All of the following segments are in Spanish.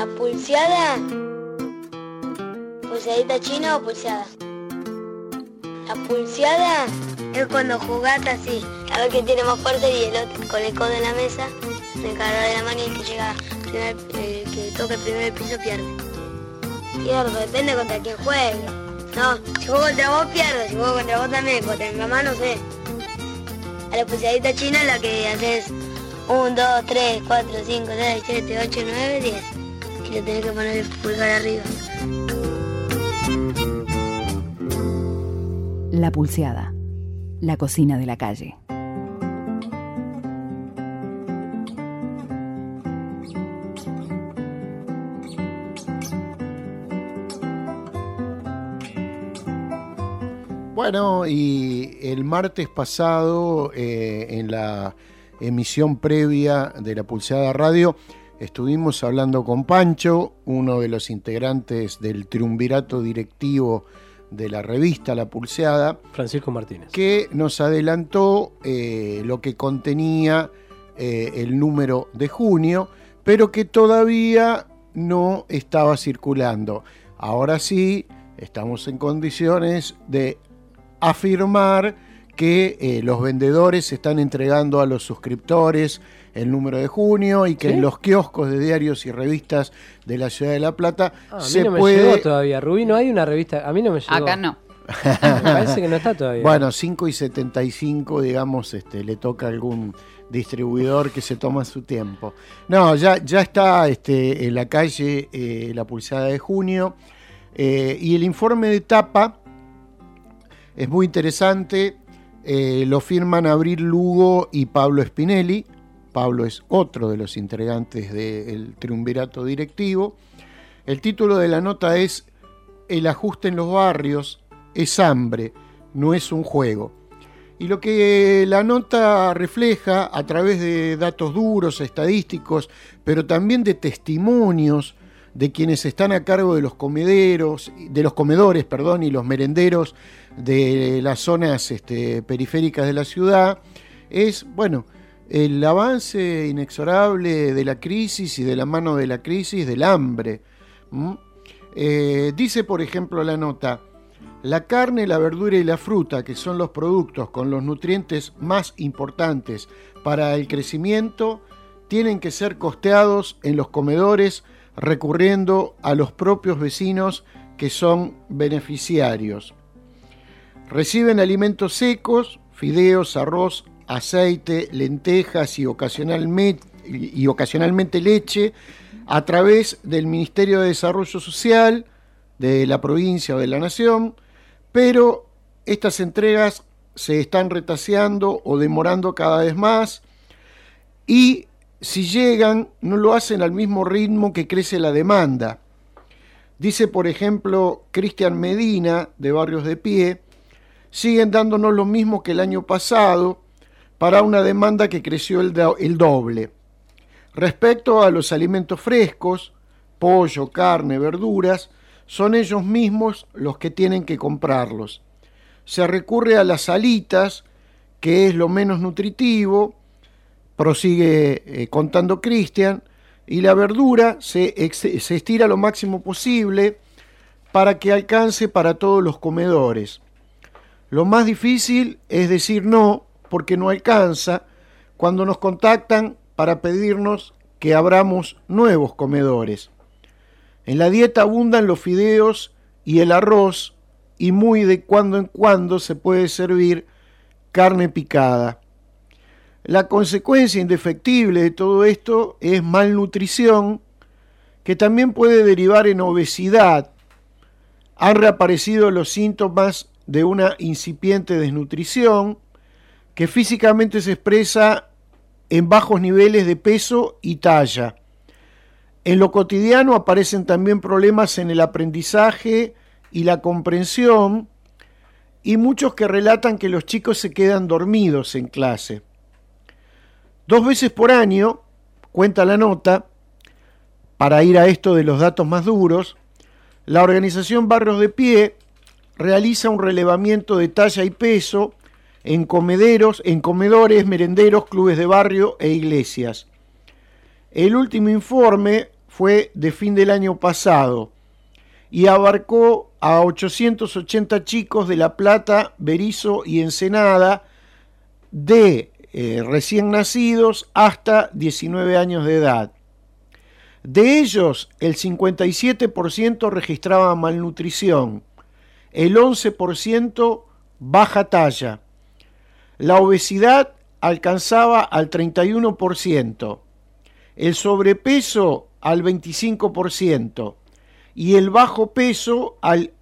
La pulseada, pulseadita china o pulseada. La pulseada es cuando jugás así, a ver quién tiene más fuerte y el otro con el codo en la mesa, se encarga de la mano y el que llega que toca el primer piso pierde. Pierdo, depende contra quién juegue. No, si juego contra vos pierdo, si juego contra vos también, contra mi mamá no sé. A la pulseadita china la que haces 1, 2, 3, 4, 5, 6, 7, 8, 9, 10. Y le tenés que poner el pulgar arriba. La pulseada, la cocina de la calle. Bueno, y el martes pasado, en la emisión previa de La Pulseada Radio, estuvimos hablando con Pancho, uno de los integrantes del triunvirato directivo de la revista La Pulseada, Francisco Martínez, que nos adelantó lo que contenía el número de junio, pero que todavía no estaba circulando. Ahora sí, estamos en condiciones de afirmar que los vendedores están entregando a los suscriptores el número de junio y que ¿sí? En los kioscos de diarios y revistas de la Ciudad de La Plata se a mí no me llegó todavía. Rubí, no hay una revista, a mí no me llegó. Acá no. Me parece que no está todavía. Bueno, 5:75, digamos, le toca a algún distribuidor que se toma su tiempo. No, ya está en la calle La Pulseada de junio, y el informe de tapa es muy interesante. Lo firman Abril Lugo y Pablo Spinelli. Pablo es otro de los integrantes del triunvirato directivo. El título de la nota es El ajuste en los barrios es hambre, no es un juego. Y lo que la nota refleja a través de datos duros, estadísticos, pero también de testimonios de quienes están a cargo de los comedores, y los merenderos de las zonas periféricas de la ciudad, es, bueno, el avance inexorable de la crisis y de la mano de la crisis del hambre. Dice, por ejemplo, la nota: la carne, la verdura y la fruta, que son los productos con los nutrientes más importantes para el crecimiento, tienen que ser costeados en los comedores recurriendo a los propios vecinos que son beneficiarios. Reciben alimentos secos, fideos, arroz, aceite, lentejas y ocasionalmente leche a través del Ministerio de Desarrollo Social de la provincia o de la nación, pero estas entregas se están retaseando o demorando cada vez más, y si llegan no lo hacen al mismo ritmo que crece la demanda. Dice, por ejemplo, Cristian Medina, de Barrios de Pie: siguen dándonos lo mismo que el año pasado para una demanda que creció el doble. Respecto a los alimentos frescos, pollo, carne, verduras, son ellos mismos los que tienen que comprarlos. Se recurre a las salitas, que es lo menos nutritivo, prosigue contando Cristian, y la verdura se estira lo máximo posible para que alcance para todos los comedores. Lo más difícil es decir no, porque no alcanza, cuando nos contactan para pedirnos que abramos nuevos comedores. En la dieta abundan los fideos y el arroz, y muy de cuando en cuando se puede servir carne picada. La consecuencia indefectible de todo esto es malnutrición, que también puede derivar en obesidad. Han reaparecido los síntomas de una incipiente desnutrición, que físicamente se expresa en bajos niveles de peso y talla. En lo cotidiano aparecen también problemas en el aprendizaje y la comprensión, y muchos que relatan que los chicos se quedan dormidos en clase. 2 veces por año, cuenta la nota, para ir a esto de los datos más duros, la organización Barrios de Pie realiza un relevamiento de talla y peso en comedores, merenderos, clubes de barrio e iglesias. El último informe fue de fin del año pasado y abarcó a 880 chicos de La Plata, Berisso y Ensenada, de recién nacidos hasta 19 años de edad. De ellos, el 57% registraba malnutrición, el 11% baja talla. La obesidad alcanzaba al 31%, el sobrepeso al 25% y el bajo peso al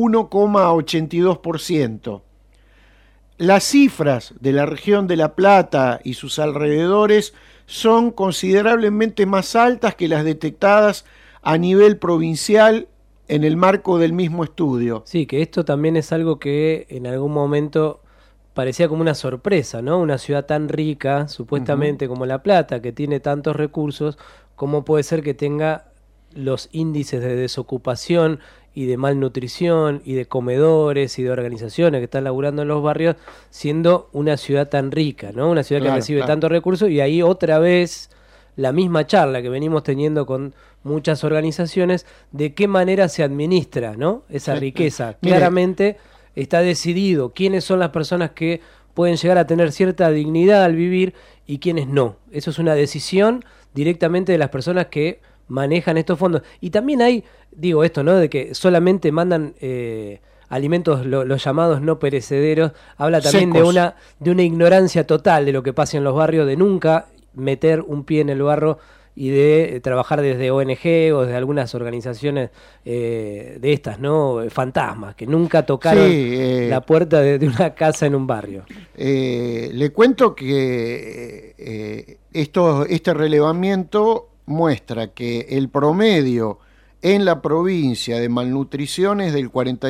1,82%. Las cifras de la región de La Plata y sus alrededores son considerablemente más altas que las detectadas a nivel provincial en el marco del mismo estudio. Sí, que esto también es algo que en algún momento parecía como una sorpresa, ¿no? Una ciudad tan rica, supuestamente, como La Plata, que tiene tantos recursos, ¿cómo puede ser que tenga los índices de desocupación y de malnutrición y de comedores y de organizaciones que están laburando en los barrios, siendo una ciudad tan rica, ¿no? Una ciudad que recibe tantos recursos? Y ahí otra vez la misma charla que venimos teniendo con muchas organizaciones, de qué manera se administra, ¿no? Esa riqueza. Claramente está decidido quiénes son las personas que pueden llegar a tener cierta dignidad al vivir y quiénes no. Eso es una decisión directamente de las personas que manejan estos fondos. Y también hay, digo esto, ¿no? De que solamente mandan alimentos, los llamados no perecederos. Habla también de una ignorancia total de lo que pasa en los barrios, de nunca meter un pie en el barro y de trabajar desde ONG o desde algunas organizaciones de estas, ¿no? Fantasmas, que nunca tocaron la puerta de una casa en un barrio. Le cuento que este relevamiento muestra que el promedio en la provincia de malnutrición es del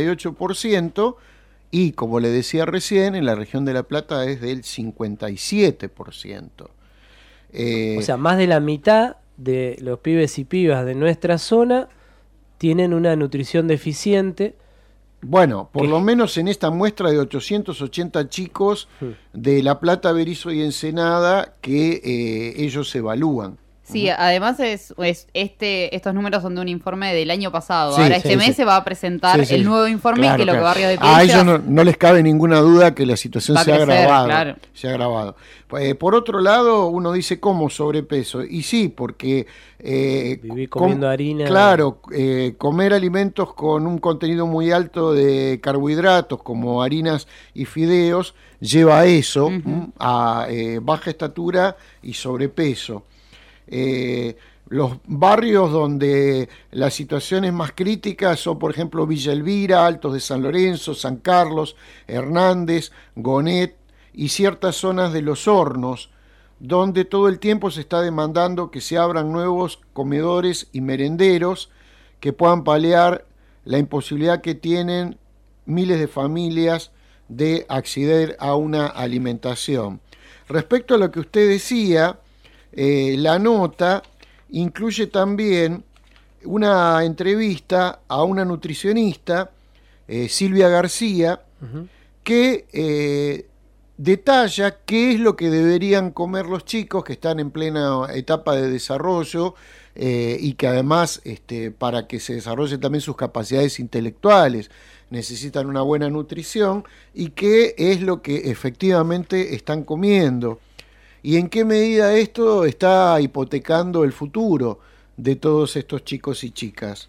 48% y, como le decía recién, en la región de La Plata es del 57%. O sea, más de la mitad de los pibes y pibas de nuestra zona tienen una nutrición deficiente. Bueno, por lo menos en esta muestra de 880 chicos de La Plata, Berisso y Ensenada que ellos evalúan. Sí, además estos números son de un informe del año pasado. Ahora este mes se va a presentar el nuevo informe, que lo que Barrios de Piedras... A ellos no les cabe ninguna duda que la situación se ha agravado. Claro. Se ha agravado. Por otro lado, uno dice, ¿cómo sobrepeso? Y sí, porque... vivir comiendo harina... Claro, comer alimentos con un contenido muy alto de carbohidratos, como harinas y fideos, lleva a eso, a baja estatura y sobrepeso. Los barrios donde la situación es más crítica son, por ejemplo, Villa Elvira, Altos de San Lorenzo, San Carlos, Hernández, Gonet y ciertas zonas de Los Hornos, donde todo el tiempo se está demandando que se abran nuevos comedores y merenderos que puedan paliar la imposibilidad que tienen miles de familias de acceder a una alimentación. Respecto a lo que usted decía, la nota incluye también una entrevista a una nutricionista, Silvia García, que detalla qué es lo que deberían comer los chicos que están en plena etapa de desarrollo y que además para que se desarrollen también sus capacidades intelectuales necesitan una buena nutrición, y qué es lo que efectivamente están comiendo. ¿Y en qué medida esto está hipotecando el futuro de todos estos chicos y chicas?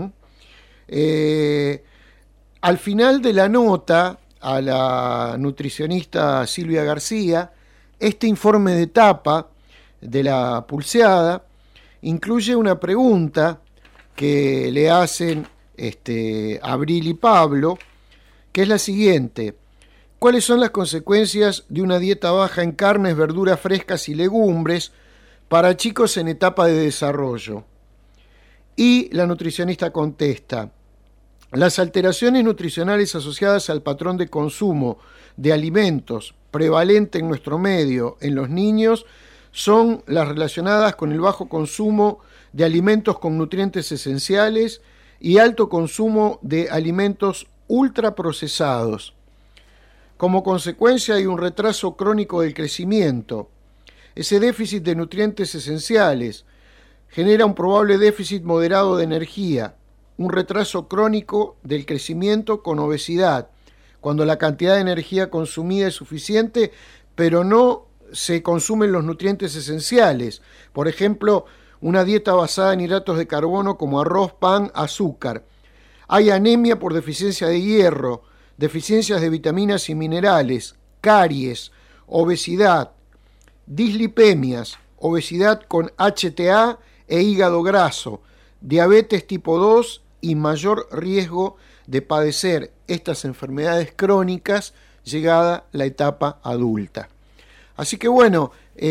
Al final de la nota, a la nutricionista Silvia García, este informe de tapa de la Pulseada incluye una pregunta que le hacen Abril y Pablo, que es la siguiente: ¿cuáles son las consecuencias de una dieta baja en carnes, verduras frescas y legumbres para chicos en etapa de desarrollo? Y la nutricionista contesta: las alteraciones nutricionales asociadas al patrón de consumo de alimentos prevalente en nuestro medio en los niños son las relacionadas con el bajo consumo de alimentos con nutrientes esenciales y alto consumo de alimentos ultraprocesados. Como consecuencia hay un retraso crónico del crecimiento. Ese déficit de nutrientes esenciales genera un probable déficit moderado de energía, un retraso crónico del crecimiento con obesidad, cuando la cantidad de energía consumida es suficiente, pero no se consumen los nutrientes esenciales. Por ejemplo, una dieta basada en hidratos de carbono como arroz, pan, azúcar. Hay anemia por deficiencia de hierro, deficiencias de vitaminas y minerales, caries, obesidad, dislipemias, obesidad con HTA e hígado graso, diabetes tipo 2 y mayor riesgo de padecer estas enfermedades crónicas llegada la etapa adulta. Así que bueno,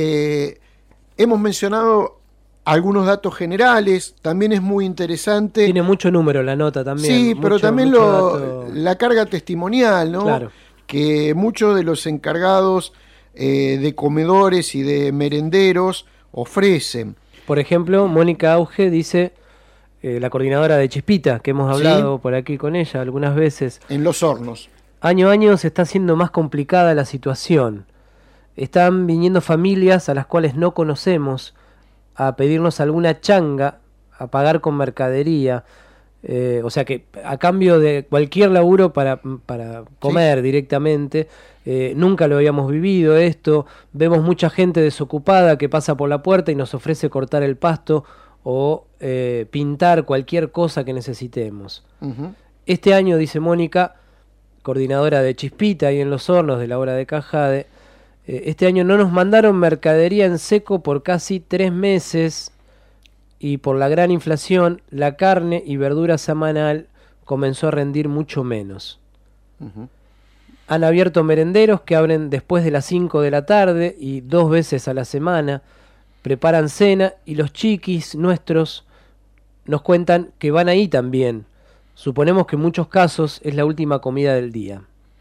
hemos mencionado algunos datos generales, también es muy interesante. Tiene mucho número la nota también. Sí, pero también la carga testimonial, ¿no? Claro. Que muchos de los encargados de comedores y de merenderos ofrecen. Por ejemplo, Mónica Auge dice, la coordinadora de Chispita, que hemos hablado por aquí con ella algunas veces. En Los Hornos. Año a año se está haciendo más complicada la situación. Están viniendo familias a las cuales no conocemos a pedirnos alguna changa, a pagar con mercadería. O sea que a cambio de cualquier laburo para comer directamente, nunca lo habíamos vivido esto. Vemos mucha gente desocupada que pasa por la puerta y nos ofrece cortar el pasto o pintar cualquier cosa que necesitemos. Uh-huh. Este año, dice Mónica, coordinadora de Chispita y en Los Hornos de la obra de Cajade, este año no nos mandaron mercadería en seco por casi 3 meses y por la gran inflación la carne y verdura semanal comenzó a rendir mucho menos. Uh-huh. Han abierto merenderos que abren después de las 5 de la tarde y 2 veces a la semana, preparan cena y los chiquis nuestros nos cuentan que van ahí también. Suponemos que en muchos casos es la última comida del día.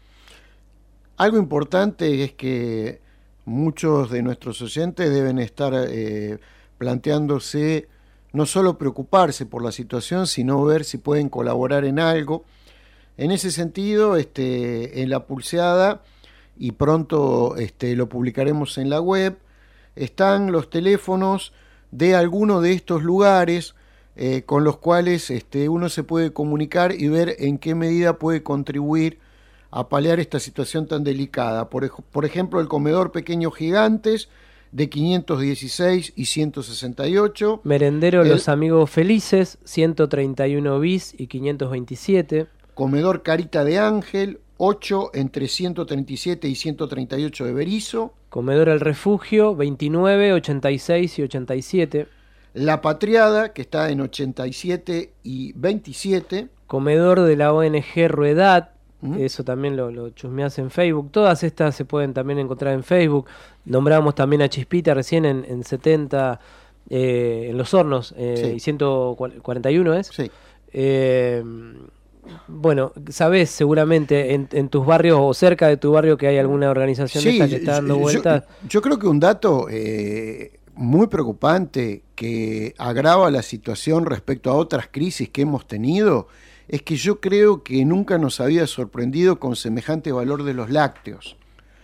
Algo importante es que muchos de nuestros oyentes deben estar planteándose no solo preocuparse por la situación, sino ver si pueden colaborar en algo. En ese sentido, en la Pulseada, y pronto lo publicaremos en la web, están los teléfonos de alguno de estos lugares con los cuales uno se puede comunicar y ver en qué medida puede contribuir a paliar esta situación tan delicada. Por ejemplo, el comedor Pequeños Gigantes de 516 y 168. Merendero Los Amigos Felices, 131 bis y 527. Comedor Carita de Ángel, 8 entre 137 y 138 de Berizo. Comedor El Refugio, 29, 86 y 87. La Patriada, que está en 87 y 27. Comedor de la ONG Ruedad, eso también lo chusmeás en Facebook. Todas estas se pueden también encontrar en Facebook. Nombramos también a Chispita recién en 70, en Los Hornos, y 141 ¿es? Sí. Bueno, sabés seguramente en tus barrios o cerca de tu barrio que hay alguna organización de esta que está dando vueltas. Yo creo que un dato muy preocupante que agrava la situación respecto a otras crisis que hemos tenido es que yo creo que nunca nos había sorprendido con semejante valor de los lácteos.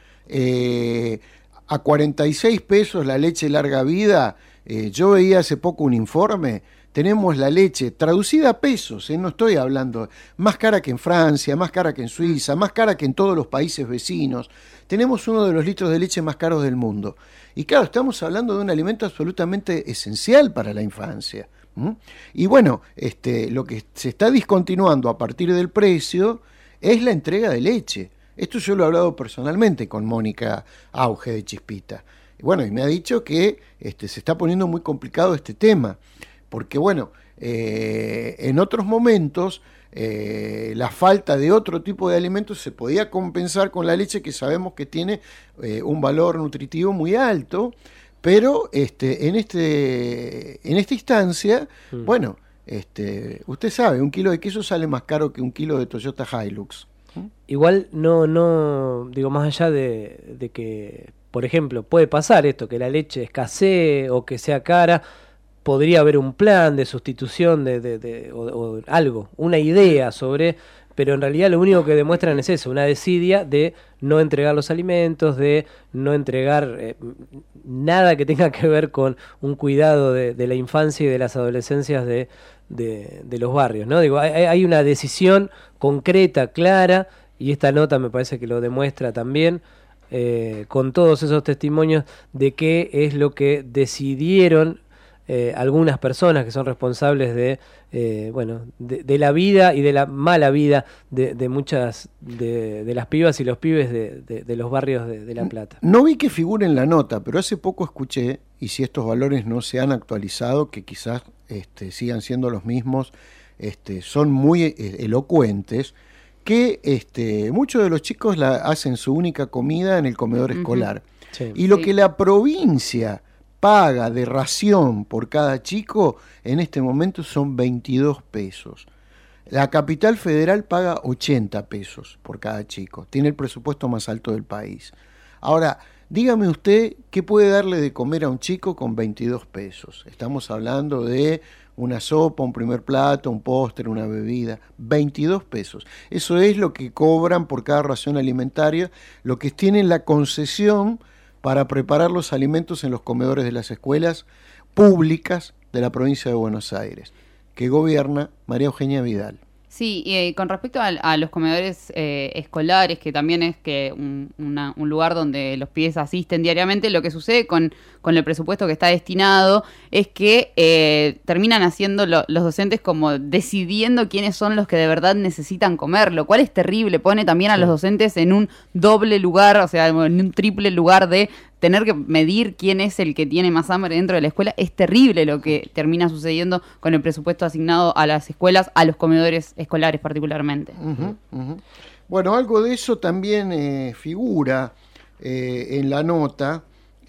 A 46 pesos la leche larga vida, yo veía hace poco un informe, tenemos la leche traducida a pesos, no estoy hablando, más cara que en Francia, más cara que en Suiza, más cara que en todos los países vecinos. Tenemos uno de los litros de leche más caros del mundo. Y claro, estamos hablando de un alimento absolutamente esencial para la infancia. Y bueno, lo que se está discontinuando a partir del precio es la entrega de leche. Esto yo lo he hablado personalmente con Mónica Auge de Chispita. Y bueno, y me ha dicho que se está poniendo muy complicado este tema. Porque bueno, en otros momentos la falta de otro tipo de alimentos se podía compensar con la leche, que sabemos que tiene un valor nutritivo muy alto, pero en esta instancia, bueno, usted sabe, 1 kilo de queso sale más caro que 1 kilo de Toyota Hilux. Igual no digo, más allá de que, por ejemplo, puede pasar esto, que la leche escasee o que sea cara. Podría haber un plan de sustitución o algo, una idea sobre pero en realidad lo único que demuestran es eso, una desidia de no entregar los alimentos, de no entregar nada que tenga que ver con un cuidado de la infancia y de las adolescencias de los barrios, ¿no? Digo, hay una decisión concreta, clara, y esta nota me parece que lo demuestra también, con todos esos testimonios de qué es lo que decidieron algunas personas que son responsables de la vida y de la mala vida de muchas de las pibas y los pibes de los barrios de La Plata. No vi que figure en la nota, pero hace poco escuché, y si estos valores no se han actualizado, que quizás sigan siendo los mismos, son muy elocuentes, que muchos de los chicos hacen su única comida en el comedor escolar. Sí. Y lo que la provincia paga de ración por cada chico en este momento son 22 pesos. La capital federal paga 80 pesos por cada chico. Tiene el presupuesto más alto del país. Ahora, dígame usted qué puede darle de comer a un chico con 22 pesos. Estamos hablando de una sopa, un primer plato, un postre, una bebida. 22 pesos. Eso es lo que cobran por cada ración alimentaria, lo que tienen la concesión para preparar los alimentos en los comedores de las escuelas públicas de la provincia de Buenos Aires, que gobierna María Eugenia Vidal. Sí, y con respecto a los comedores escolares, que también es que un lugar donde los pibes asisten diariamente, lo que sucede con el presupuesto que está destinado es que terminan haciendo los docentes como decidiendo quiénes son los que de verdad necesitan comer, lo cual es terrible, pone también a los docentes en un doble lugar, o sea, en un triple lugar de tener que medir quién es el que tiene más hambre dentro de la escuela. Es terrible lo que termina sucediendo con el presupuesto asignado a las escuelas, a los comedores escolares particularmente. Bueno, algo de eso también figura en la nota.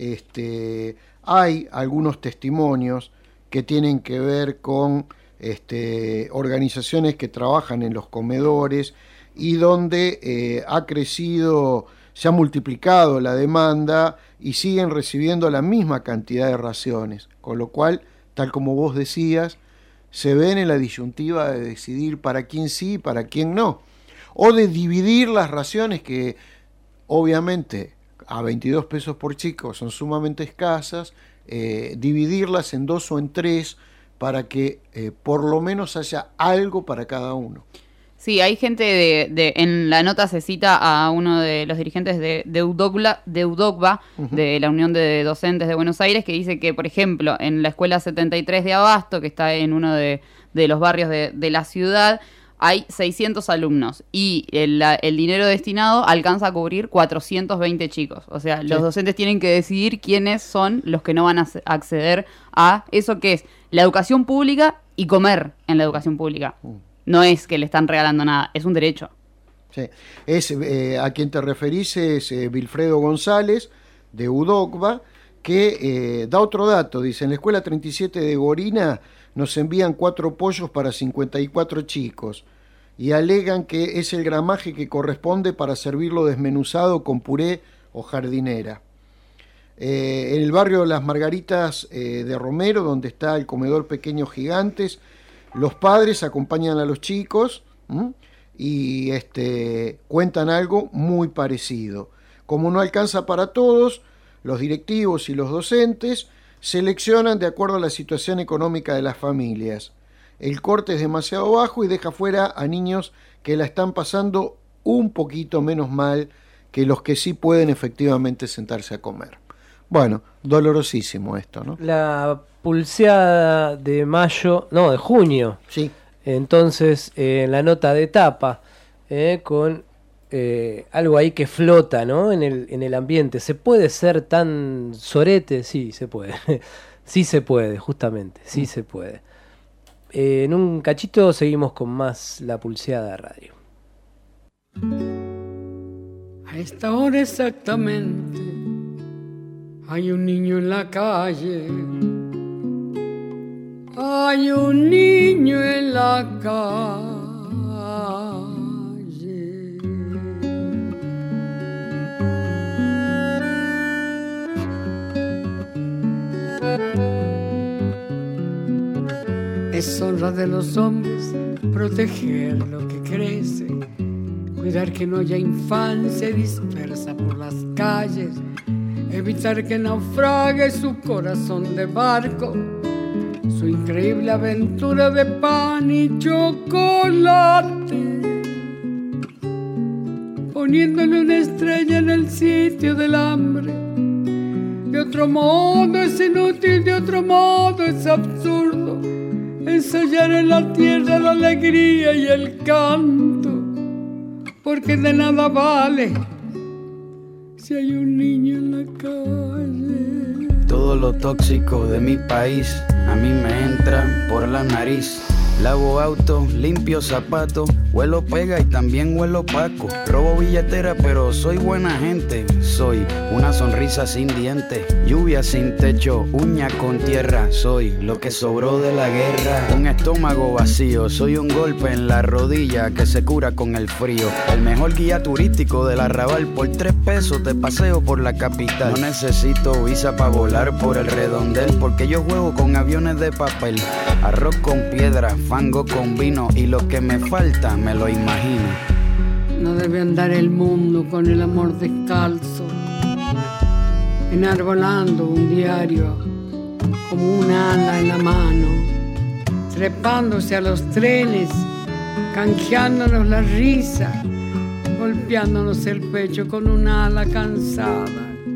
Hay algunos testimonios que tienen que ver con organizaciones que trabajan en los comedores y donde ha crecido, se ha multiplicado la demanda y siguen recibiendo la misma cantidad de raciones, con lo cual, tal como vos decías, se ven en la disyuntiva de decidir para quién sí y para quién no, o de dividir las raciones que obviamente a 22 pesos por chico son sumamente escasas, dividirlas en 2 o en 3 para que por lo menos haya algo para cada uno. Sí, hay gente en la nota se cita a uno de los dirigentes de UDOCBA, de la Unión de Docentes de Buenos Aires, que dice que, por ejemplo, en la escuela 73 de Abasto, que está en uno de los barrios de la ciudad, hay 600 alumnos y el dinero destinado alcanza a cubrir 420 chicos. O sea, los docentes tienen que decidir quiénes son los que no van a acceder a eso que es la educación pública y comer en la educación pública. No es que le están regalando nada, es un derecho. Sí. A quien te referís es Wilfredo González, de UDOCBA, que da otro dato. Dice, en la escuela 37 de Gorina nos envían 4 pollos para 54 chicos y alegan que es el gramaje que corresponde para servirlo desmenuzado con puré o jardinera. En el barrio de Las Margaritas de Romero, donde está el comedor Pequeños Gigantes, los padres acompañan a los chicos y cuentan algo muy parecido. Como no alcanza para todos, los directivos y los docentes seleccionan de acuerdo a la situación económica de las familias. El corte es demasiado bajo y deja fuera a niños que la están pasando un poquito menos mal que los que sí pueden efectivamente sentarse a comer. Bueno, dolorosísimo esto, ¿no? La pulseada de junio. Sí. Entonces, en la nota de tapa, con algo ahí que flota, ¿no? En el ambiente. ¿Se puede ser tan sorete? Sí, se puede. Sí se puede, justamente. Sí se puede. En un cachito seguimos con más La Pulseada Radio. A esta hora exactamente hay un niño en la calle. Hay un niño en la calle. Es honra de los hombres proteger lo que crece. cuidar que no haya infancia dispersa por las calles, evitar que naufrague su corazón de barco, su increíble aventura de pan y chocolate, poniéndole una estrella en el sitio del hambre. De otro modo es inútil, de otro modo es absurdo ensayar en la tierra la alegría y el canto, porque de nada vale si hay un niño en la calle. Todo lo tóxico de mi país a mí me entra por la nariz. Lavo auto, limpio zapatos, huelo pega y también huelo opaco. Robo billetera pero soy buena gente. Soy una sonrisa sin dientes, lluvia sin techo, uña con tierra. Soy lo que sobró de la guerra. Un estómago vacío, soy un golpe en la rodilla que se cura con el frío. El mejor guía turístico del Arrabal, por 3 pesos te paseo por la capital. No necesito visa para volar por el redondel, porque yo juego con aviones de papel. Arroz con piedra, fango con vino, y lo que me falta me lo imagino. No debe andar el mundo con el amor descalzo, enarbolando un diario como un ala en la mano, trepándose a los trenes, canjeándonos la risa, golpeándonos el pecho con un ala cansada.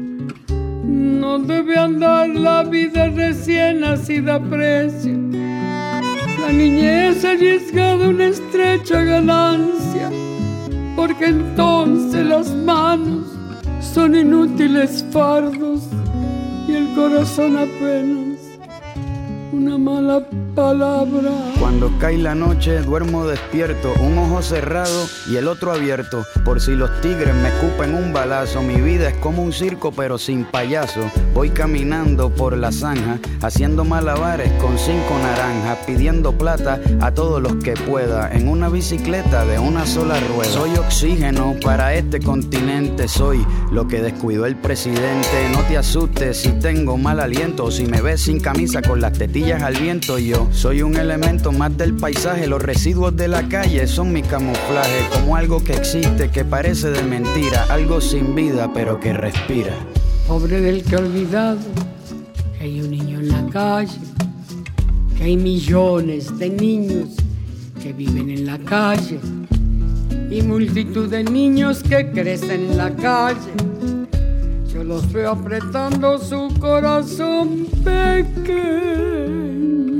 No debe andar la vida recién nacida a precio, la niñez arriesgada una estrecha ganancia, porque entonces las manos son inútiles fardos y el corazón apenas una mala palabra. Cuando cae la noche duermo despierto, un ojo cerrado y el otro abierto, por si los tigres me escupen un balazo. Mi vida es como un circo pero sin payaso. Voy caminando por la zanja, haciendo malabares con 5 naranjas, pidiendo plata a todos los que pueda, en una bicicleta de una sola rueda. Soy oxígeno para este continente, soy lo que descuidó el presidente. No te asustes si tengo mal aliento, o si me ves sin camisa con las tetillas al viento. Yo soy un elemento más del paisaje, los residuos de la calle son mi camuflaje, como algo que existe, que parece de mentira, algo sin vida pero que respira. Pobre del que ha olvidado que hay un niño en la calle, que hay millones de niños que viven en la calle y multitud de niños que crecen en la calle. Yo los veo apretando su corazón pequeño,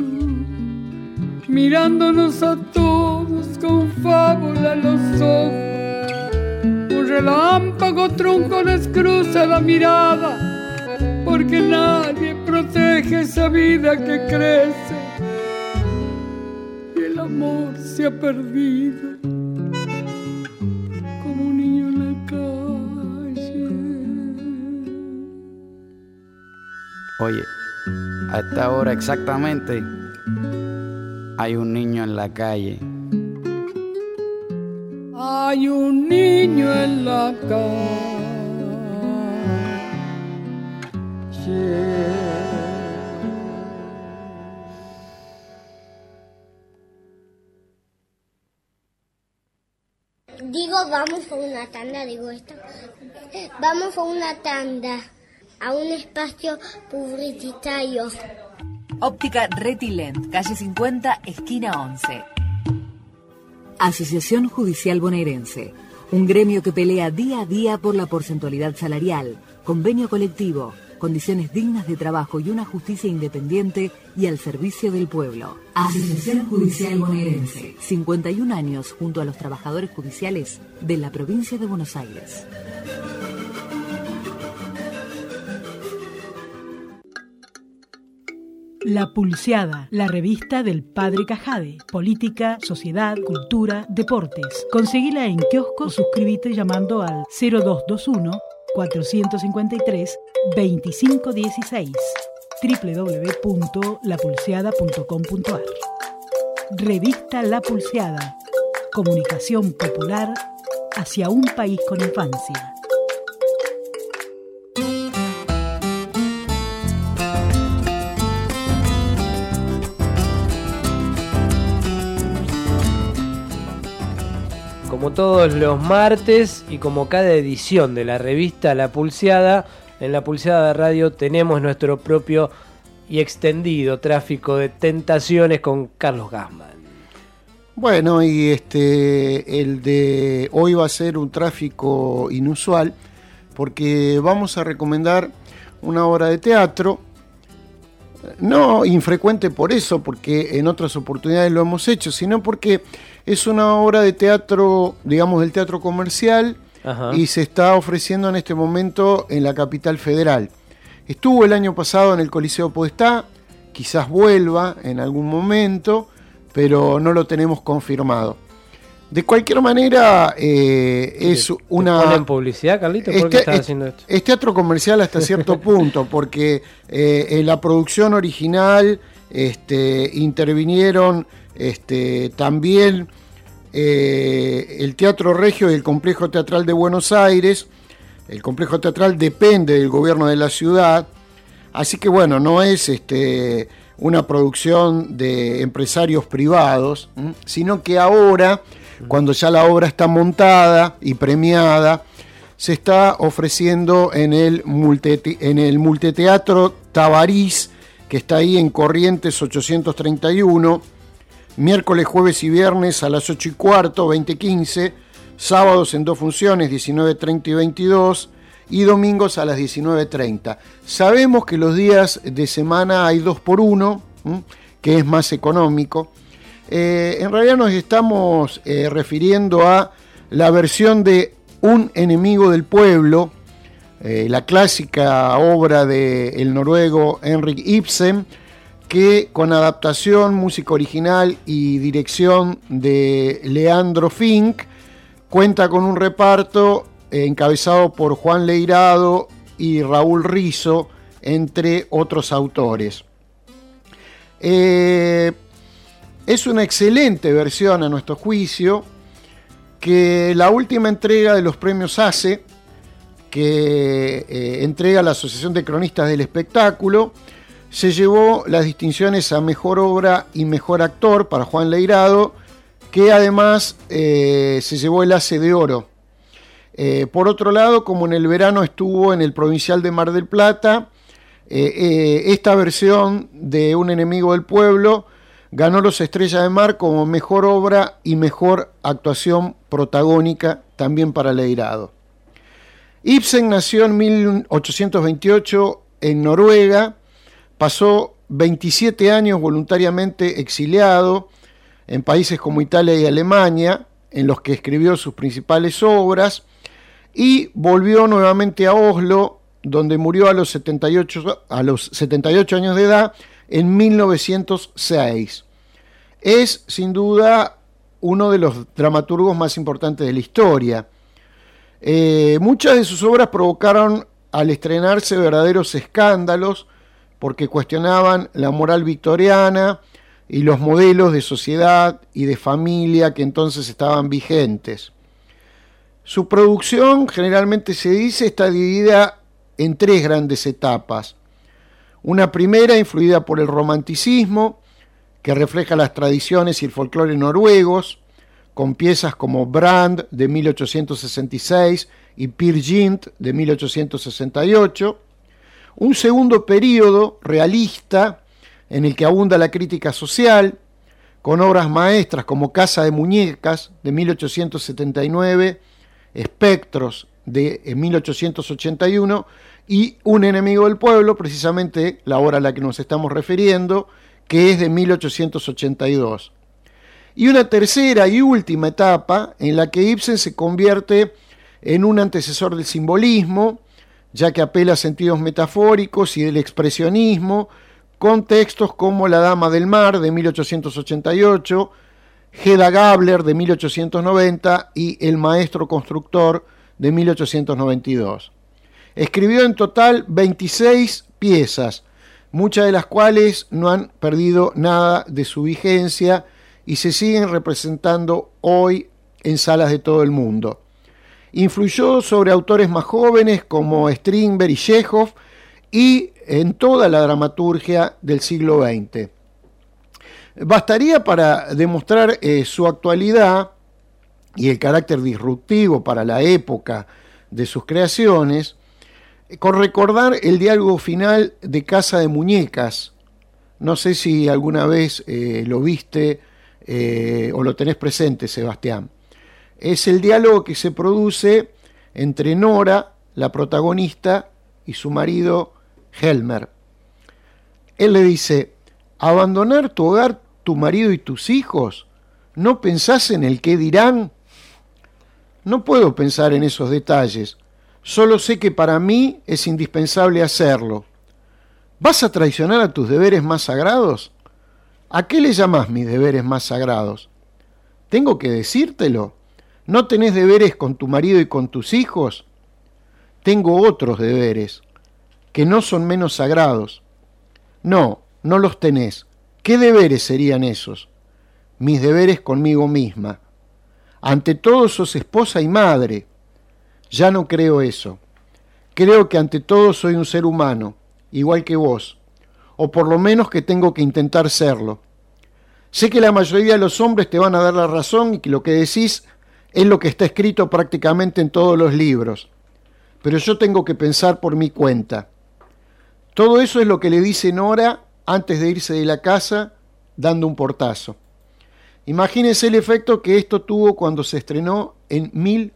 mirándonos a todos con fábula en los ojos. Un relámpago tronco les cruza la mirada, porque nadie protege esa vida que crece y el amor se ha perdido como un niño en la calle. Oye, a esta hora exactamente hay un niño en la calle. Hay un niño en la calle. Vamos a una tanda, digo esto. Vamos a una tanda, a un espacio publicitario. Óptica Retilent, calle 50, esquina 11. Asociación Judicial Bonaerense, un gremio que pelea día a día por la porcentualidad salarial, convenio colectivo, condiciones dignas de trabajo y una justicia independiente y al servicio del pueblo. Asociación Judicial Bonaerense, 51 años junto a los trabajadores judiciales de la provincia de Buenos Aires. La Pulseada, la revista del Padre Cajade. Política, sociedad, cultura, deportes. Conseguila en kiosco o suscríbete llamando al 0221 453 2516 www.lapulseada.com.ar. Revista La Pulseada. Comunicación popular hacia un país con infancia. como todos los martes y como cada edición de la revista La Pulseada, en La Pulseada de Radio tenemos nuestro propio y extendido tráfico de tentaciones con Carlos Gassman. Bueno, y el de hoy va a ser un tráfico inusual porque vamos a recomendar una obra de teatro, no infrecuente por eso, porque en otras oportunidades lo hemos hecho, sino porque es una obra de teatro, digamos, del teatro comercial. Ajá. Y se está ofreciendo en este momento en la capital federal. Estuvo el año pasado en el Coliseo Podestá, quizás vuelva en algún momento, pero no lo tenemos confirmado. De cualquier manera, es una... ¿Te ponen publicidad, Carlito? ¿Por qué estás haciendo esto? Es teatro comercial hasta cierto punto, porque en la producción original intervinieron también el Teatro Regio y el Complejo Teatral de Buenos Aires. El Complejo Teatral depende del gobierno de la ciudad, así que bueno, no es una producción de empresarios privados, sino que ahora, cuando ya la obra está montada y premiada, se está ofreciendo en el Multiteatro Tabarís, que está ahí en Corrientes 831, miércoles, jueves y viernes a las 8:15, 20:15, sábados en 2 funciones, 19:30 y 22, y domingos a las 19:30. Sabemos que los días de semana hay 2x1, que es más económico. En realidad nos estamos refiriendo a la versión de Un enemigo del pueblo, la clásica obra del noruego Henrik Ibsen, que con adaptación, música original y dirección de Leandro Fink, cuenta con un reparto encabezado por Juan Leirado y Raúl Rizzo, entre otros autores. Es una excelente versión a nuestro juicio, que la última entrega de los premios ACE, que entrega la Asociación de Cronistas del Espectáculo, se llevó las distinciones a Mejor Obra y Mejor Actor para Juan Leirado, que además se llevó el ACE de Oro. Por otro lado, como en el verano estuvo en el Provincial de Mar del Plata, esta versión de Un enemigo del pueblo ganó los Estrella de Mar como Mejor Obra y Mejor Actuación Protagónica, también para Leirado. Ibsen nació en 1828 en Noruega, pasó 27 años voluntariamente exiliado en países como Italia y Alemania, en los que escribió sus principales obras, y volvió nuevamente a Oslo, donde murió a los 78 años de edad en 1906. Es, sin duda, uno de los dramaturgos más importantes de la historia. Muchas de sus obras provocaron al estrenarse verdaderos escándalos, porque cuestionaban la moral victoriana y los modelos de sociedad y de familia que entonces estaban vigentes. Su producción, generalmente se dice, está dividida en 3 grandes etapas. Una primera, influida por el romanticismo, que refleja las tradiciones y el folclore noruegos, con piezas como Brand de 1866 y Peer Gynt de 1868. Un segundo periodo realista, en el que abunda la crítica social, con obras maestras como Casa de Muñecas de 1879, Espectros de 1881 y Un enemigo del pueblo, precisamente la obra a la que nos estamos refiriendo, que es de 1882. Y una tercera y última etapa en la que Ibsen se convierte en un antecesor del simbolismo, ya que apela a sentidos metafóricos y del expresionismo, con textos como La Dama del Mar de 1888, Hedda Gabler de 1890 y El Maestro Constructor de 1892. Escribió en total 26 piezas, muchas de las cuales no han perdido nada de su vigencia y se siguen representando hoy en salas de todo el mundo. Influyó sobre autores más jóvenes como Strindberg y Chekhov y en toda la dramaturgia del siglo XX. Bastaría para demostrar su actualidad y el carácter disruptivo para la época de sus creaciones, con recordar el diálogo final de Casa de Muñecas. No sé si alguna vez lo viste o lo tenés presente, Sebastián. Es el diálogo que se produce entre Nora, la protagonista, y su marido Helmer. Él le dice: ¿abandonar tu hogar, tu marido y tus hijos? ¿No pensás en el qué dirán? No puedo pensar en esos detalles. Solo sé que para mí es indispensable hacerlo. ¿Vas a traicionar a tus deberes más sagrados? ¿A qué le llamás mis deberes más sagrados? ¿Tengo que decírtelo? ¿No tenés deberes con tu marido y con tus hijos? Tengo otros deberes, que no son menos sagrados. No, no los tenés. ¿Qué deberes serían esos? Mis deberes conmigo misma. Ante todo sos esposa y madre. Ya no creo eso. Creo que ante todo soy un ser humano, igual que vos, o por lo menos que tengo que intentar serlo. Sé que la mayoría de los hombres te van a dar la razón y que lo que decís es lo que está escrito prácticamente en todos los libros, pero yo tengo que pensar por mi cuenta. Todo eso es lo que le dice Nora antes de irse de la casa, dando un portazo. Imagínense el efecto que esto tuvo cuando se estrenó en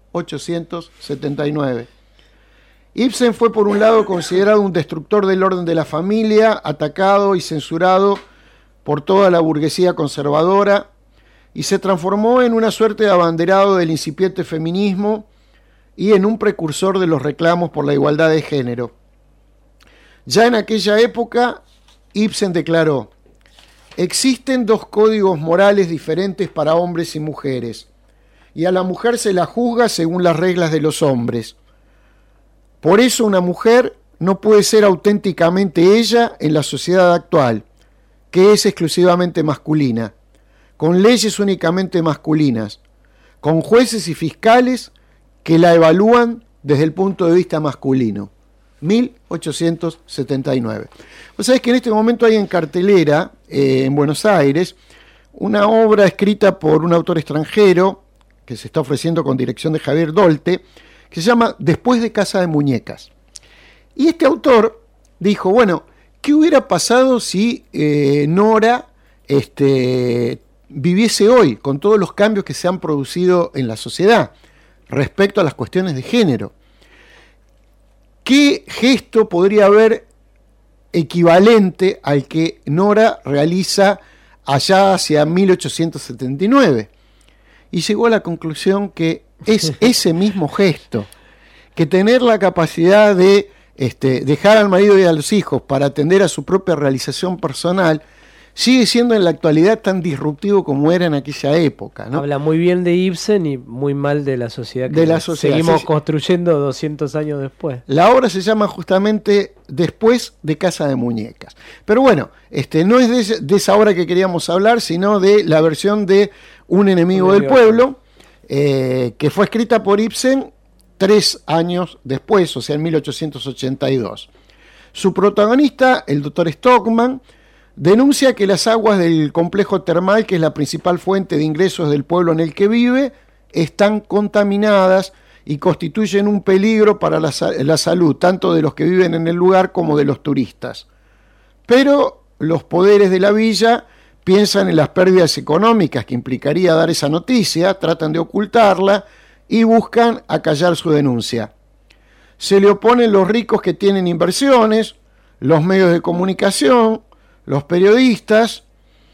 1879. Ibsen fue por un lado considerado un destructor del orden de la familia, atacado y censurado por toda la burguesía conservadora, y se transformó en una suerte de abanderado del incipiente feminismo y en un precursor de los reclamos por la igualdad de género. Ya en aquella época, Ibsen declaró: existen dos códigos morales diferentes para hombres y mujeres, y a la mujer se la juzga según las reglas de los hombres. Por eso una mujer no puede ser auténticamente ella en la sociedad actual, que es exclusivamente masculina, con leyes únicamente masculinas, con jueces y fiscales que la evalúan desde el punto de vista masculino. 1879. Vos sabés que en este momento hay en cartelera, en Buenos Aires, una obra escrita por un autor extranjero que se está ofreciendo con dirección de Javier Dolte, que se llama Después de Casa de Muñecas. Y este autor dijo, bueno, ¿qué hubiera pasado si Nora viviese hoy con todos los cambios que se han producido en la sociedad respecto a las cuestiones de género? ¿Qué gesto podría haber equivalente al que Nora realiza allá hacia 1879? Y llegó a la conclusión que es ese mismo gesto, que tener la capacidad de dejar al marido y a los hijos para atender a su propia realización personal, sigue siendo en la actualidad tan disruptivo como era en aquella época, ¿no? Habla muy bien de Ibsen y muy mal de la sociedad que seguimos construyendo 200 años después. La obra se llama justamente Después de Casa de Muñecas. Pero bueno, no es de esa obra que queríamos hablar, sino de la versión de Un enemigo del pueblo, que fue escrita por Ibsen 3 años después, o sea, en 1882. Su protagonista, el doctor Stockman, denuncia que las aguas del complejo termal, que es la principal fuente de ingresos del pueblo en el que vive, están contaminadas y constituyen un peligro para la salud, tanto de los que viven en el lugar como de los turistas. Pero los poderes de la villa piensan en las pérdidas económicas que implicaría dar esa noticia, tratan de ocultarla y buscan acallar su denuncia. Se le oponen los ricos que tienen inversiones, los medios de comunicación, los periodistas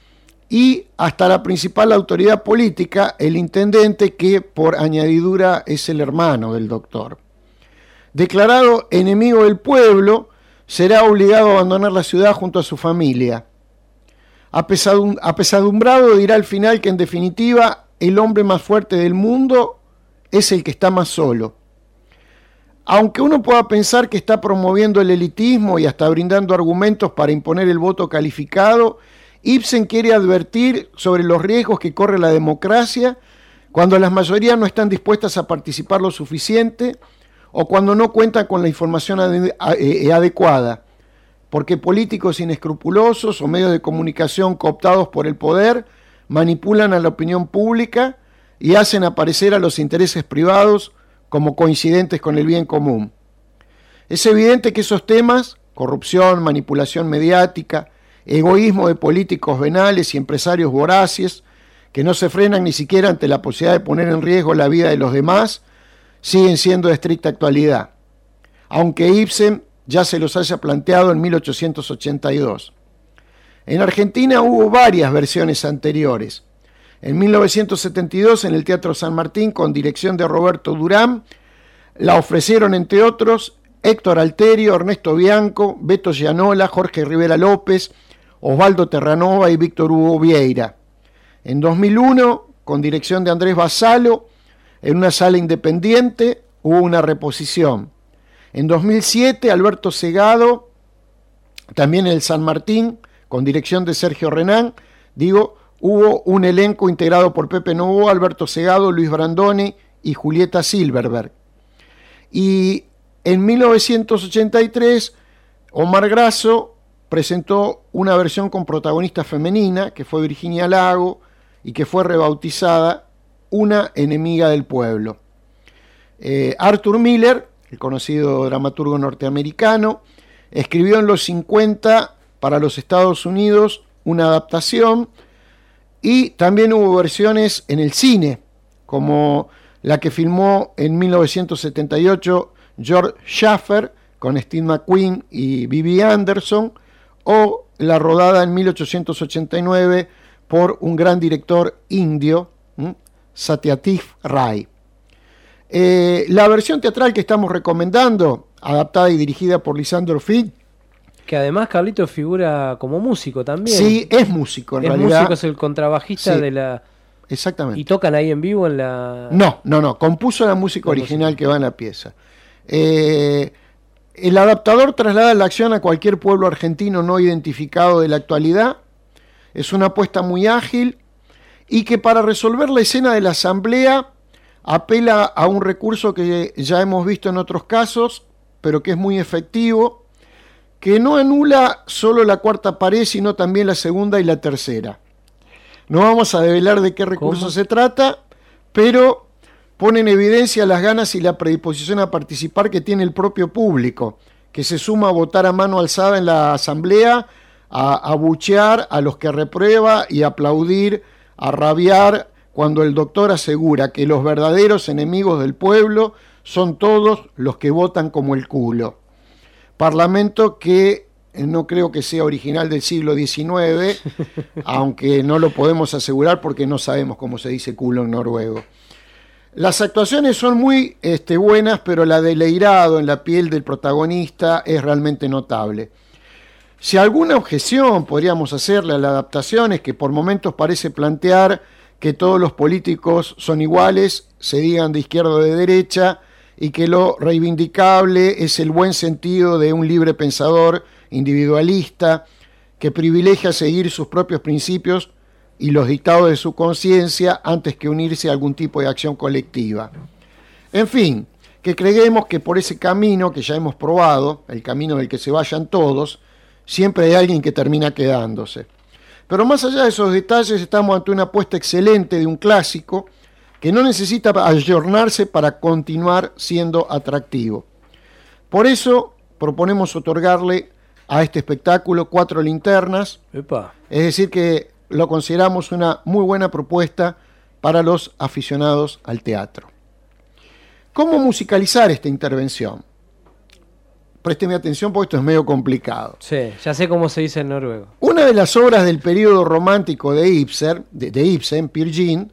y hasta la principal autoridad política, el intendente, que por añadidura es el hermano del doctor. Declarado enemigo del pueblo, será obligado a abandonar la ciudad junto a su familia. Apesadumbrado dirá al final que en definitiva el hombre más fuerte del mundo es el que está más solo. Aunque uno pueda pensar que está promoviendo el elitismo y hasta brindando argumentos para imponer el voto calificado, Ibsen quiere advertir sobre los riesgos que corre la democracia cuando las mayorías no están dispuestas a participar lo suficiente o cuando no cuentan con la información adecuada, porque políticos inescrupulosos o medios de comunicación cooptados por el poder manipulan a la opinión pública y hacen aparecer a los intereses privados como coincidentes con el bien común. Es evidente que esos temas, corrupción, manipulación mediática, egoísmo de políticos venales y empresarios voraces, que no se frenan ni siquiera ante la posibilidad de poner en riesgo la vida de los demás, siguen siendo de estricta actualidad, aunque Ibsen ya se los haya planteado en 1882. En Argentina hubo varias versiones anteriores. En 1972, en el Teatro San Martín, con dirección de Roberto Durán, la ofrecieron, entre otros, Héctor Alterio, Ernesto Bianco, Beto Gianola, Jorge Rivera López, Osvaldo Terranova y Víctor Hugo Vieira. En 2001, con dirección de Andrés Basalo, en una sala independiente, hubo una reposición. En 2007, Alberto Segado, también en el San Martín, con dirección de Sergio Renán, hubo un elenco integrado por Pepe Novoa, Alberto Segado, Luis Brandoni y Julieta Silverberg. Y en 1983, Omar Grasso presentó una versión con protagonista femenina, que fue Virginia Lago, y que fue rebautizada Una enemiga del pueblo. Arthur Miller, el conocido dramaturgo norteamericano, escribió en los 50 para los Estados Unidos una adaptación, y también hubo versiones en el cine, como la que filmó en 1978 George Schaffer con Steve McQueen y Bibi Anderson, o la rodada en 1889 por un gran director indio, Satyajit Ray. La versión teatral que estamos recomendando, adaptada y dirigida por Lisandro Fink, que además Carlito figura como músico también. Sí, es músico en realidad. Es músico, es el contrabajista, sí, de la... Exactamente. ¿Y tocan ahí en vivo en la...? No, compuso la música original que va en la pieza. El adaptador traslada la acción a cualquier pueblo argentino no identificado de la actualidad. Es una apuesta muy ágil y que para resolver la escena de la asamblea apela a un recurso que ya hemos visto en otros casos, pero que es muy efectivo, que no anula solo la cuarta pared, sino también la segunda y la tercera. No vamos a develar de qué recurso se trata, pero pone en evidencia las ganas y la predisposición a participar que tiene el propio público, que se suma a votar a mano alzada en la asamblea, a abuchear a los que reprueba y a aplaudir, a rabiar, cuando el doctor asegura que los verdaderos enemigos del pueblo son todos los que votan como el culo. Parlamento que no creo que sea original del siglo XIX, aunque no lo podemos asegurar porque no sabemos cómo se dice culo en noruego. Las actuaciones son muy buenas, pero la de Leirado en la piel del protagonista es realmente notable. Si alguna objeción podríamos hacerle a la adaptación es que por momentos parece plantear que todos los políticos son iguales, se digan de izquierda o de derecha, y que lo reivindicable es el buen sentido de un libre pensador individualista que privilegia seguir sus propios principios y los dictados de su conciencia antes que unirse a algún tipo de acción colectiva. En fin, que creemos que por ese camino que ya hemos probado, el camino del que se vayan todos, siempre hay alguien que termina quedándose. Pero más allá de esos detalles, estamos ante una apuesta excelente de un clásico que no necesita ayornarse para continuar siendo atractivo. Por eso proponemos otorgarle a este espectáculo 4 linternas. Epa. Es decir que lo consideramos una muy buena propuesta para los aficionados al teatro. ¿Cómo musicalizar esta intervención? Présteme atención porque esto es medio complicado. Sí, ya sé cómo se dice en noruego. Una de las obras del periodo romántico de Ibsen, Peer Gynt,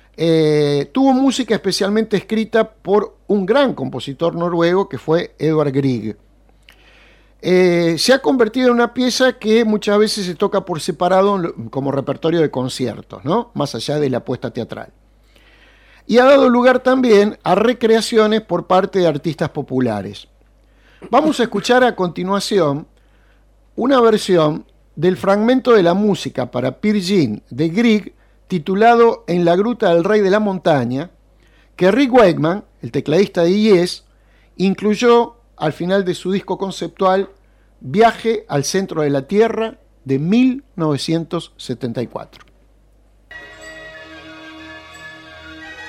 tuvo música especialmente escrita por un gran compositor noruego que fue Edvard Grieg. Se ha convertido en una pieza que muchas veces se toca por separado como repertorio de conciertos, ¿no? Más allá de la apuesta teatral. Y ha dado lugar también a recreaciones por parte de artistas populares. Vamos a escuchar a continuación una versión del fragmento de la música para Peer Gynt de Grieg, titulado En la gruta del rey de la montaña, que Rick Wakeman, el tecladista de Yes, incluyó al final de su disco conceptual Viaje al centro de la Tierra de 1974.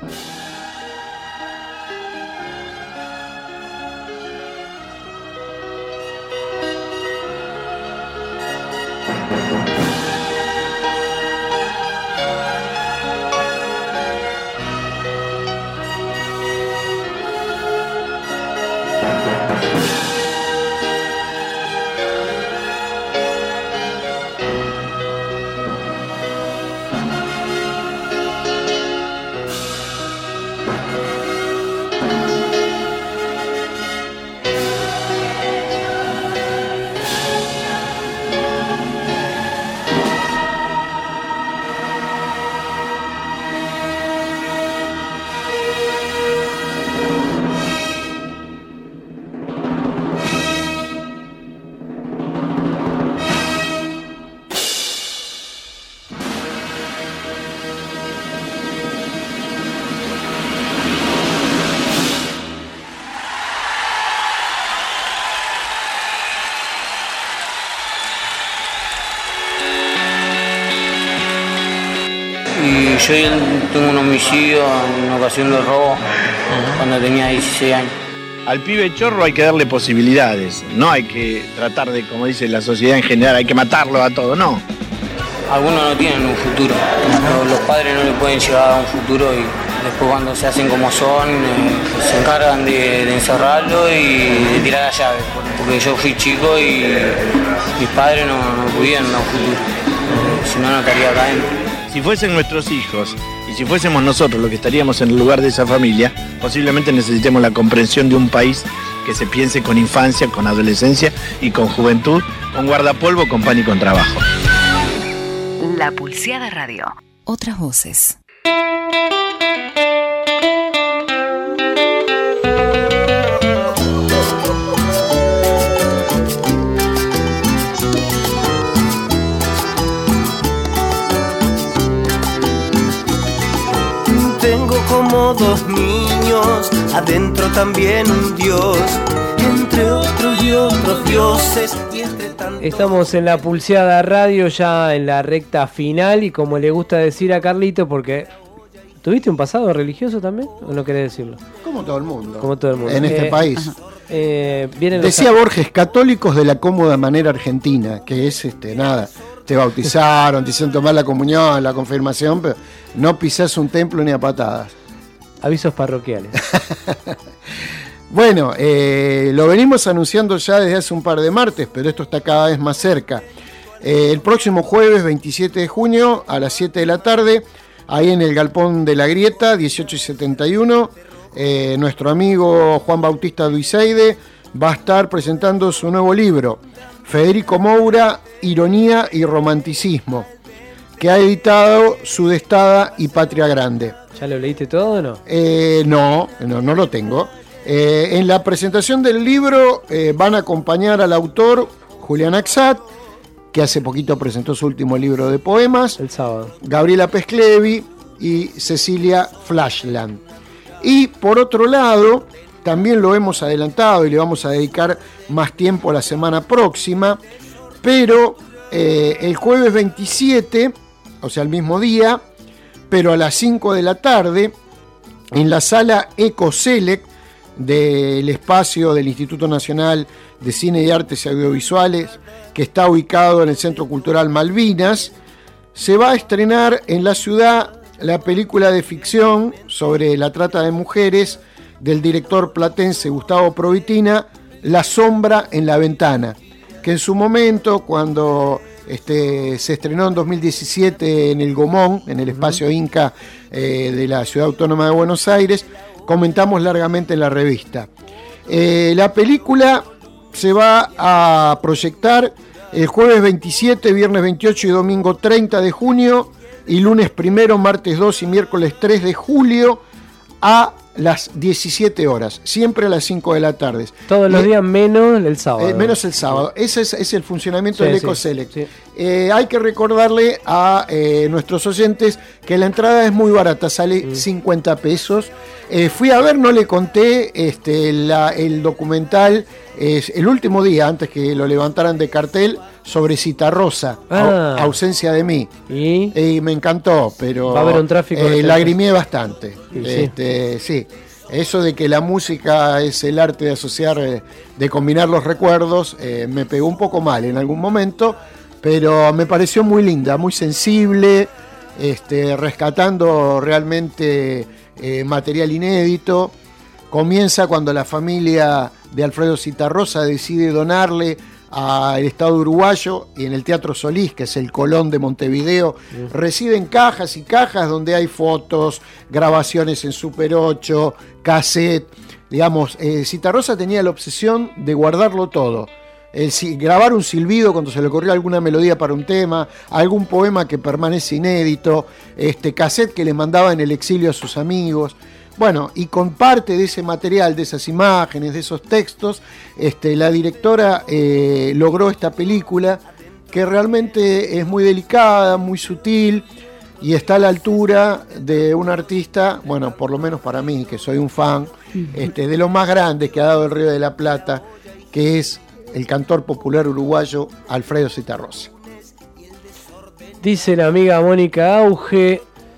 Y yo tuve un homicidio en ocasión de robo cuando tenía 16 años. Al pibe chorro hay que darle posibilidades, no hay que tratar de, como dice la sociedad en general, hay que matarlo a todo, no. Algunos no tienen un futuro, los padres no le pueden llevar a un futuro y después cuando se hacen como son, se encargan de encerrarlo y de tirar la llave, porque yo fui chico y mis padres no pudieron dar un futuro, si no estaría acá adentro. Si fuesen nuestros hijos y si fuésemos nosotros los que estaríamos en el lugar de esa familia, posiblemente necesitemos la comprensión de un país que se piense con infancia, con adolescencia y con juventud, con guardapolvo, con pan y con trabajo. La Pulseada Radio. Otras voces. Tengo como dos niños, adentro también un dios, entre otros y otros dioses y entre tantos... Estamos en la Pulseada Radio ya en la recta final y como le gusta decir a Carlito, porque ¿tuviste un pasado religioso también? ¿O no querés decirlo? Como todo el mundo. Como todo el mundo. En este país. Decía Borges, católicos de la cómoda manera argentina, que es nada. Te bautizaron, te hicieron tomar la comunión, la confirmación, pero no pisás un templo ni a patadas. Avisos parroquiales. Bueno, lo venimos anunciando ya desde hace un par de martes, pero esto está cada vez más cerca. El próximo jueves 27 de junio a las 7 de la tarde, ahí en el Galpón de la Grieta, 18 y 71, nuestro amigo Juan Bautista Duiseide va a estar presentando su nuevo libro, Federico Moura, Ironía y Romanticismo, que ha editado Sudestada y Patria Grande. ¿Ya lo leíste todo o no? No lo tengo. En la presentación del libro van a acompañar al autor Julián Axat, que hace poquito presentó su último libro de poemas, el sábado, Gabriela Pesclevi y Cecilia Flashland. Y por otro lado, también lo hemos adelantado y le vamos a dedicar más tiempo la semana próxima, pero el jueves 27, o sea el mismo día, pero a las 5 de la tarde, en la sala Ecoselect del espacio del Instituto Nacional de Cine y Artes Audiovisuales, que está ubicado en el Centro Cultural Malvinas, se va a estrenar en la ciudad la película de ficción sobre la trata de mujeres del director platense Gustavo Provitina, La sombra en la ventana, que en su momento, cuando se estrenó en 2017 en el Gomón, en el espacio Inca de la Ciudad Autónoma de Buenos Aires, comentamos largamente en la revista. La película se va a proyectar el jueves 27, viernes 28 y domingo 30 de junio, y lunes 1, martes 2 y miércoles 3 de julio a las 17 horas, siempre a las 5 de la tarde. Todos los días menos el sábado. Menos el sábado. Ese es el funcionamiento del Ecoselect. Sí. Hay que recordarle a nuestros oyentes que la entrada es muy barata, sale 50 pesos. Fui a ver, no le conté, el documental, el último día, antes que lo levantaran de cartel, sobre Citarrosa, Ausencia de mí. ¿Y? Me encantó, pero va a haber un tráfico. Lagrimié bastante. Sí. Sí. Eso de que la música es el arte de asociar, de combinar los recuerdos, me pegó un poco mal en algún momento, pero me pareció muy linda, muy sensible, rescatando realmente material inédito. Comienza cuando la familia de Alfredo Citarrosa decide donarle al Estado uruguayo, y en el Teatro Solís, que es el Colón de Montevideo, reciben cajas y cajas donde hay fotos, grabaciones en Super 8, cassette. Digamos, Citarrosa tenía la obsesión de guardarlo todo. Grabar un silbido cuando se le ocurrió alguna melodía para un tema, algún poema que permanece inédito, cassette que le mandaba en el exilio a sus amigos. Bueno, y con parte de ese material, de esas imágenes, de esos textos, la directora logró esta película que realmente es muy delicada, muy sutil y está a la altura de un artista, bueno, por lo menos para mí, que soy un fan, de los más grandes que ha dado el Río de la Plata, que es el cantor popular uruguayo Alfredo Citarrosa. Dice la amiga Mónica Auge,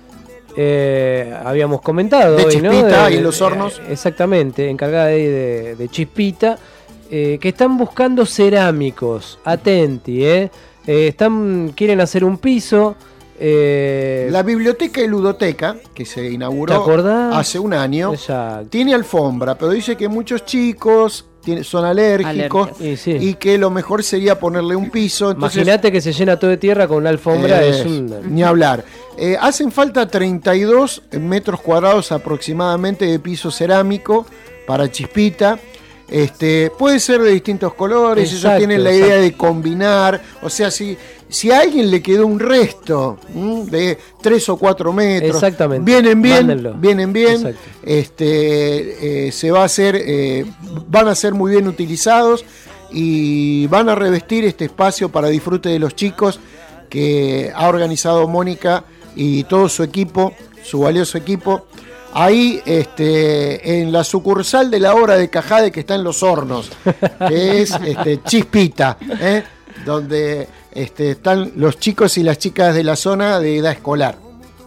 habíamos comentado de hoy, Chispita, ¿no? y Los Hornos. Exactamente, encargada de Chispita, que están buscando cerámicos, atenti, quieren hacer un piso. La biblioteca y ludoteca, que se inauguró hace un año, tiene alfombra, pero dice que muchos chicos son alérgicos y que lo mejor sería ponerle un piso. Imagínate que se llena todo de tierra con una alfombra. Ni hablar. Hacen falta 32 metros cuadrados aproximadamente de piso cerámico para Chispita. Puede ser de distintos colores. Exacto, ellos tienen la idea de combinar. O sea, si a alguien le quedó un resto de 3 o 4 metros, vienen bien, se va a hacer, van a ser muy bien utilizados y van a revestir este espacio para disfrute de los chicos que ha organizado Mónica y todo su equipo, su valioso equipo. Ahí, en la sucursal de la obra de Cajade, que está en Los Hornos, que es Chispita, donde están los chicos y las chicas de la zona de edad escolar.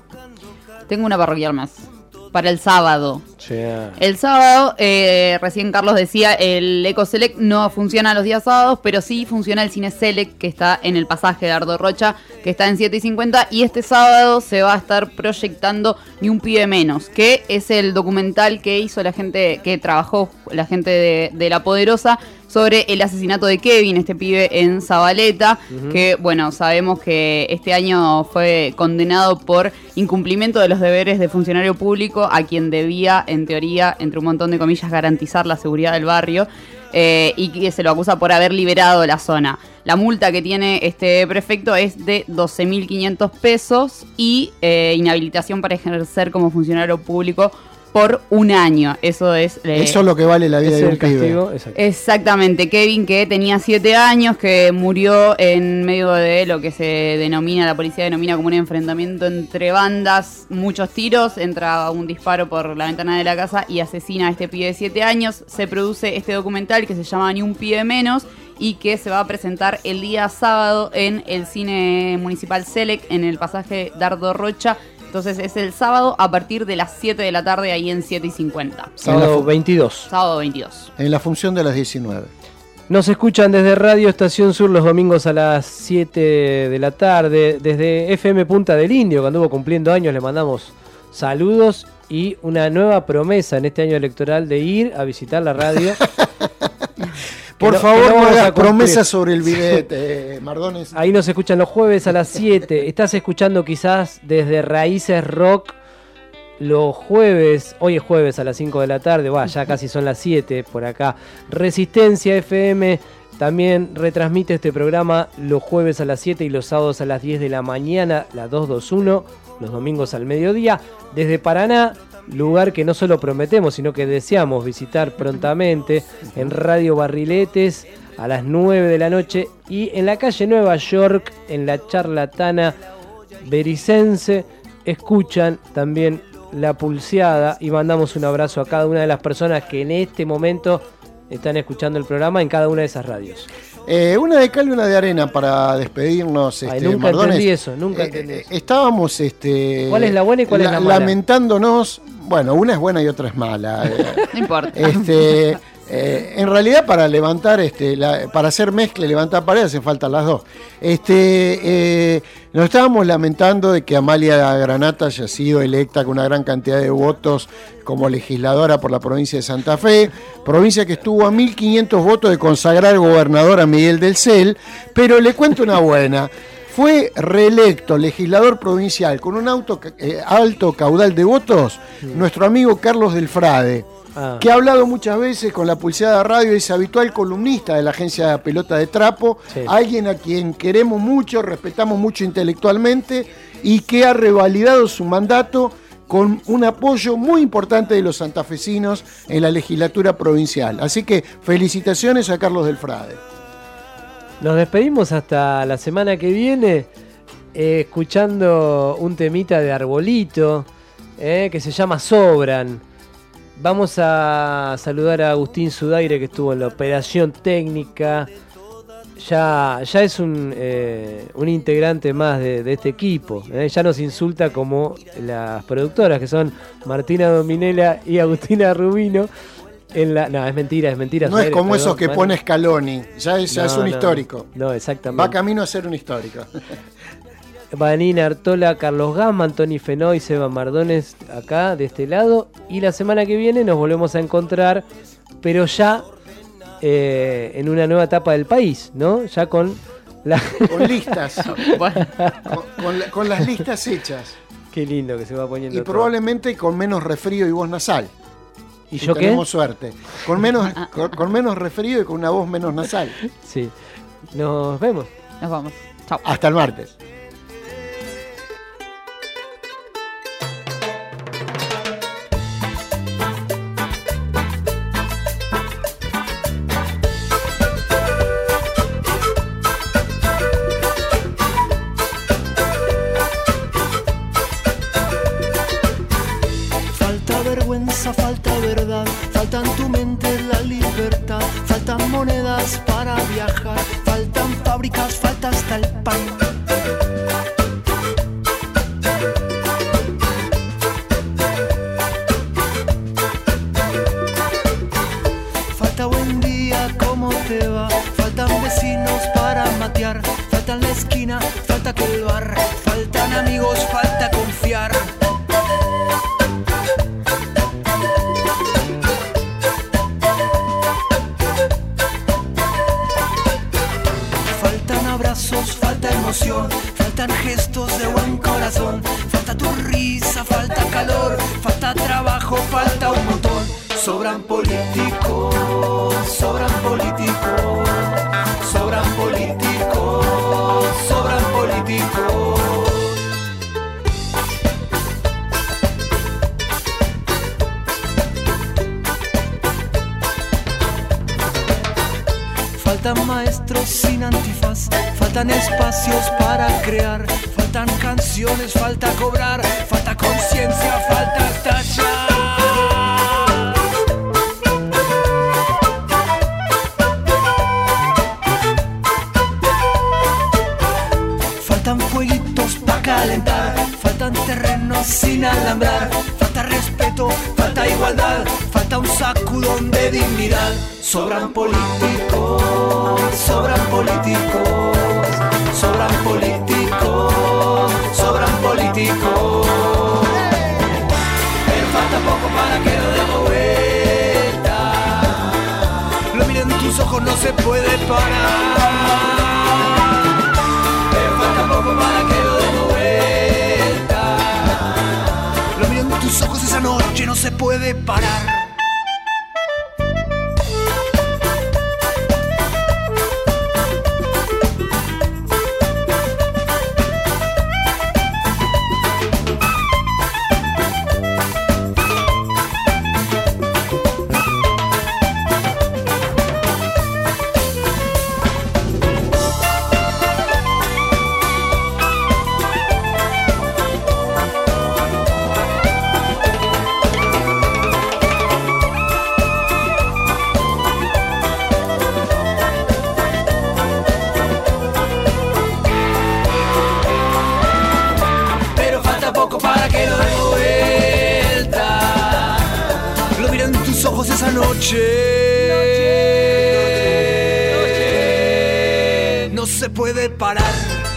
Tengo una parroquial más. Para el sábado. Yeah. El sábado, recién Carlos decía, el Eco Select no funciona los días sábados, pero sí funciona el Cine Select, que está en el pasaje de Ardo Rocha, que está en 7:50, y este sábado se va a estar proyectando Ni un pibe menos, que es el documental que hizo la gente, que trabajó la gente de La Poderosa, sobre el asesinato de Kevin, este pibe en Zabaleta, que, bueno, sabemos que este año fue condenado por incumplimiento de los deberes de funcionario público, a quien debía, en teoría, entre un montón de comillas, garantizar la seguridad del barrio, y que se lo acusa por haber liberado la zona. La multa que tiene este prefecto es de 12.500 pesos y inhabilitación para ejercer como funcionario público por un año. Eso es lo que vale la vida de un pibe. Exactamente. Kevin, que tenía 7 años, que murió en medio de lo que se denomina, la policía denomina como un enfrentamiento entre bandas, muchos tiros, entra un disparo por la ventana de la casa y asesina a este pibe de 7 años. Se produce este documental que se llama Ni un pibe menos y que se va a presentar el día sábado en el Cine Municipal Select, en el pasaje Dardo Rocha. Entonces es el sábado a partir de las 7 de la tarde, ahí en 7:50. Sábado 22. Sábado 22. En la función de las 19. Nos escuchan desde Radio Estación Sur los domingos a las 7 de la tarde. Desde FM Punta del Indio, que anduvo cumpliendo años, le mandamos saludos y una nueva promesa en este año electoral de ir a visitar la radio. Por favor, no hagas promesas sobre el billete, Mardones. Ahí nos escuchan los jueves a las 7. Estás escuchando quizás desde Raíces Rock los jueves. Hoy es jueves a las 5 de la tarde. Ya casi son las 7 por acá. Resistencia FM también retransmite este programa los jueves a las 7 y los sábados a las 10 de la mañana, la 221, los domingos al mediodía. Desde Paraná, lugar que no solo prometemos, sino que deseamos visitar prontamente, en Radio Barriletes a las 9 de la noche y en la calle Nueva York, en la Charlatana Bericense, escuchan también La Pulseada y mandamos un abrazo a cada una de las personas que en este momento están escuchando el programa en cada una de esas radios. Una de cal y una de arena para despedirnos. Nunca Mardones. entendí eso, nunca entendí eso. Estábamos ¿Cuál es la buena y cuál es la mala? Lamentándonos. Bueno, una es buena y otra es mala. No importa. En realidad para levantar, para hacer mezcla y levantar paredes hacen falta las dos. Nos estábamos lamentando de que Amalia Granata haya sido electa con una gran cantidad de votos como legisladora por la provincia de Santa Fe, provincia que estuvo a 1.500 votos de consagrar gobernador a Miguel del Cel, pero le cuento una buena. Fue reelecto legislador provincial con un alto caudal de votos nuestro amigo Carlos del Frade, que ha hablado muchas veces con la Pulseada Radio, es habitual columnista de la agencia Pelota de Trapo, alguien a quien queremos mucho, respetamos mucho intelectualmente y que ha revalidado su mandato con un apoyo muy importante de los santafesinos en la legislatura provincial. Así que felicitaciones a Carlos del Frade. Nos despedimos hasta la semana que viene escuchando un temita de Arbolito que se llama Sobran. Vamos a saludar a Agustín Sudaire, que estuvo en la operación técnica. Ya es un integrante más de este equipo. Ya nos insulta como las productoras, que son Martina Dominela y Agustina Rubino. No, es mentira. No es como esos que pone Scaloni. Ya es un histórico. No, exactamente. Va camino a ser un histórico. Vanina Artola, Carlos Gama, Antoni Fenoy, Seba Mardones acá de este lado, y la semana que viene nos volvemos a encontrar, pero ya en una nueva etapa del país, ¿no? Ya con listas. con las listas hechas. Qué lindo que se va poniendo. Y todo. Probablemente con menos resfrío y voz nasal. ¿Y yo qué? Tenemos suerte. Con menos resfrío y con una voz menos nasal. Sí. Nos vemos. Nos vamos. Chao. Hasta el martes. Falta verdad, falta en tu mente la libertad, faltan monedas para viajar, faltan fábricas, falta hasta el pan. Falta buen día, ¿cómo te va? Faltan vecinos para matear, falta en la esquina, falta que el bar, faltan amigos, falta confiar. Falta emoción, faltan gestos de buen corazón, falta tu risa, falta calor, falta trabajo, falta un montón. Sobran políticos, sobran políticos, sobran políticos, sobran políticos. Faltan maestros sin antifaz, faltan espacios para crear, faltan canciones, falta cobrar, falta conciencia, falta estallar. Faltan fueguitos para calentar, faltan terrenos sin alambrar, falta respeto, falta igualdad, falta un sacudón de dignidad. Sobran políticos, sobran políticos, sobran políticos, sobran políticos. Pero falta poco para que lo demos vuelta. Lo miro en tus ojos, no se puede parar. Pero falta poco para que lo demos vuelta. Lo miro en tus ojos, esa noche no se puede parar. No se puede parar.